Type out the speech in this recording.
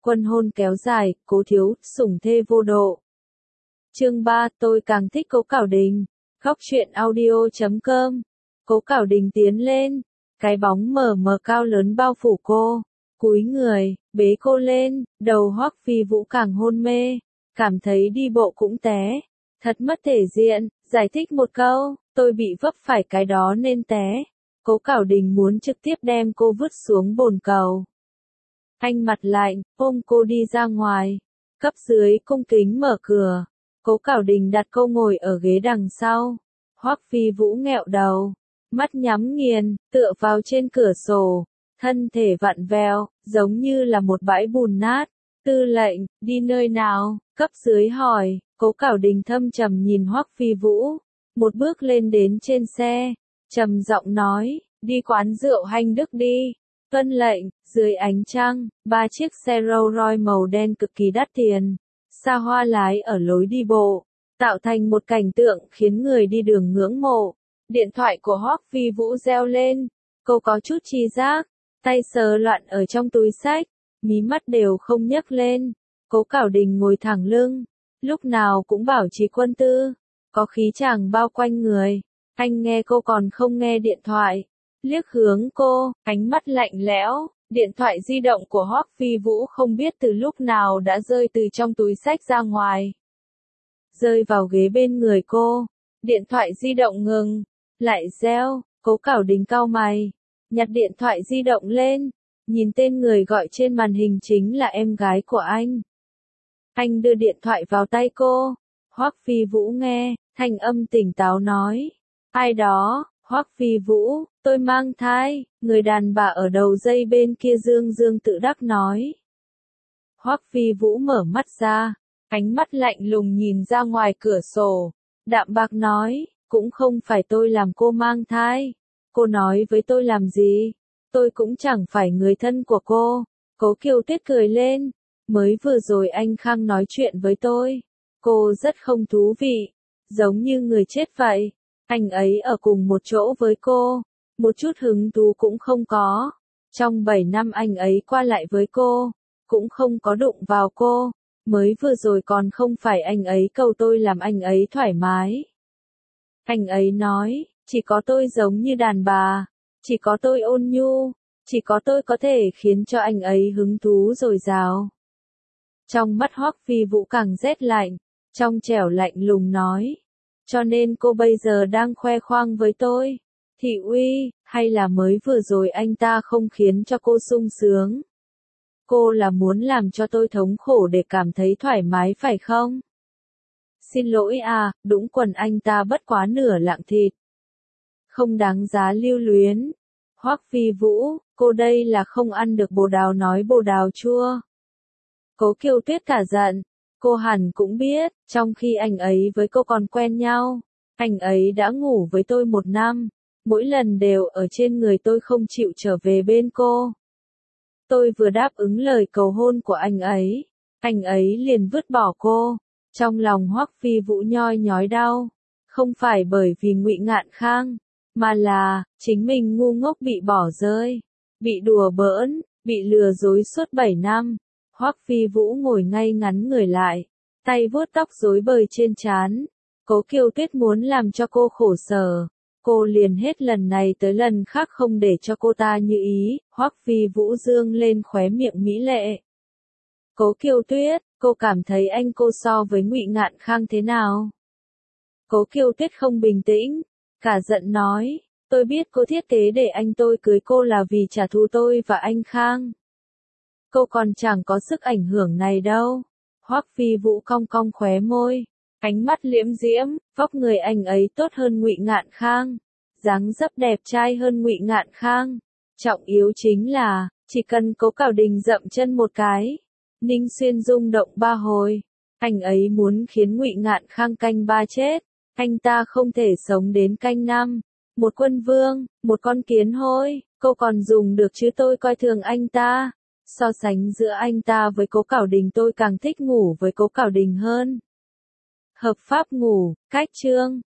Quân hôn kéo dài, Cố thiếu, sủng thê vô độ. Chương 3, tôi càng thích Cố Cảo Đình. Góc truyện audio.com. Cố Cảo Đình tiến lên, cái bóng mờ mờ cao lớn bao phủ cô, cúi người, bế cô lên, đầu Hoắc Phi Vũ càng hôn mê, cảm thấy đi bộ cũng té, thật mất thể diện, giải thích một câu, tôi bị vấp phải cái đó nên té. Cố Cảo Đình muốn trực tiếp đem cô vứt xuống bồn cầu. Anh mặt lạnh, ôm cô đi ra ngoài, cấp dưới cung kính mở cửa, Cố Cảo Đình đặt cô ngồi ở ghế đằng sau, Hoắc Phi Vũ nghẹo đầu, mắt nhắm nghiền, tựa vào trên cửa sổ, thân thể vặn vẹo, giống như là một bãi bùn nát. Tư lệnh, đi nơi nào? Cấp dưới hỏi. Cố Cảo Đình thâm trầm nhìn Hoắc Phi Vũ, một bước lên đến trên xe, trầm giọng nói, đi quán rượu Hành Đức đi. Tuân lệnh. Dưới ánh trăng, 3 chiếc xe Rolls Royce màu đen cực kỳ đắt tiền, xa hoa lái ở lối đi bộ, tạo thành một cảnh tượng khiến người đi đường ngưỡng mộ. Điện thoại của Hoắc Phi Vũ reo lên, cô có chút tri giác, tay sờ loạn ở trong túi xách, mí mắt đều không nhấc lên. Cố Cảo Đình ngồi thẳng lưng, lúc nào cũng bảo trì quân tư, có khí chàng bao quanh người. Anh nghe cô còn không nghe điện thoại, liếc hướng cô, ánh mắt lạnh lẽo. Điện thoại di động của Hoắc Phi Vũ không biết từ lúc nào đã rơi từ trong túi xách ra ngoài, rơi vào ghế bên người cô. Điện thoại di động ngừng, lại reo. Cố Cảo Đình cau mày, nhặt điện thoại di động lên, nhìn tên người gọi trên màn hình chính là em gái của anh. Anh đưa điện thoại vào tay cô. Hoắc Phi Vũ nghe, thanh âm tỉnh táo nói, ai đó? Hoắc Phi Vũ, tôi mang thai. Người đàn bà ở đầu dây bên kia dương dương tự đắc nói. Hoắc Phi Vũ mở mắt ra, ánh mắt lạnh lùng nhìn ra ngoài cửa sổ, đạm bạc nói, cũng không phải tôi làm cô mang thai. Cô nói với tôi làm gì? Tôi cũng chẳng phải người thân của cô. Cố Kiều Tuyết cười lên, mới vừa rồi anh Khang nói chuyện với tôi, cô rất không thú vị, giống như người chết vậy. Anh ấy ở cùng một chỗ với cô, một chút hứng thú cũng không có. Trong 7 năm anh ấy qua lại với cô, cũng không có đụng vào cô. Mới vừa rồi còn không phải anh ấy cầu tôi làm anh ấy thoải mái. Anh ấy nói, chỉ có tôi giống như đàn bà, chỉ có tôi ôn nhu, chỉ có tôi có thể khiến cho anh ấy hứng thú dồi dào. Trong mắt Hoắc Phi Vũ càng rét lạnh, trong trẻo lạnh lùng nói, cho nên cô bây giờ đang khoe khoang với tôi, thị uy, hay là mới vừa rồi anh ta không khiến cho cô sung sướng? Cô là muốn làm cho tôi thống khổ để cảm thấy thoải mái phải không? Xin lỗi à, đũng quần anh ta bất quá nửa lạng thịt, không đáng giá lưu luyến. Hoắc Phi Vũ, cô đây là không ăn được bồ đào nói bồ đào chua. Cố Kiều Tuyết cả giận, cô hẳn cũng biết, trong khi anh ấy với cô còn quen nhau, anh ấy đã ngủ với tôi 1 năm, mỗi lần đều ở trên người tôi không chịu trở về bên cô. Tôi vừa đáp ứng lời cầu hôn của anh ấy liền vứt bỏ cô. Trong lòng Hoắc Phi Vũ nhoi nhói đau, không phải bởi vì Ngụy Ngạn Khang, mà là, chính mình ngu ngốc bị bỏ rơi, bị đùa bỡn, bị lừa dối suốt 7 năm. Hoắc Phi Vũ ngồi ngay ngắn người lại, tay vuốt tóc rối bời trên trán. Cố Kiều Tuyết muốn làm cho cô khổ sở, cô liền hết lần này tới lần khác không để cho cô ta như ý. Hoắc Phi Vũ dương lên khóe miệng mỹ lệ. Cố Kiều Tuyết, cô cảm thấy anh cô so với Ngụy Ngạn Khang thế nào? Cố Kiều Tuyết không bình tĩnh, cả giận nói, tôi biết cô thiết kế để anh tôi cưới cô là vì trả thù tôi và anh Khang. Cô còn chẳng có sức ảnh hưởng này đâu. Hoắc Phi Vũ cong cong khóe môi, ánh mắt liễm diễm, vóc người anh ấy tốt hơn Ngụy Ngạn Khang, dáng dấp đẹp trai hơn Ngụy Ngạn Khang. Trọng yếu chính là, chỉ cần Cố Cảo Đình dậm chân một cái, Ninh Xuyên rung động 3 hồi. Anh ấy muốn khiến Ngụy Ngạn Khang canh 3 chết, anh ta không thể sống đến canh 5. Một quân vương, một con kiến hôi, cô còn dùng được chứ? Tôi coi thường anh ta. So sánh giữa anh ta với Cố Cảo Đình, tôi càng thích ngủ với Cố Cảo Đình hơn. Hợp pháp ngủ, cách chương.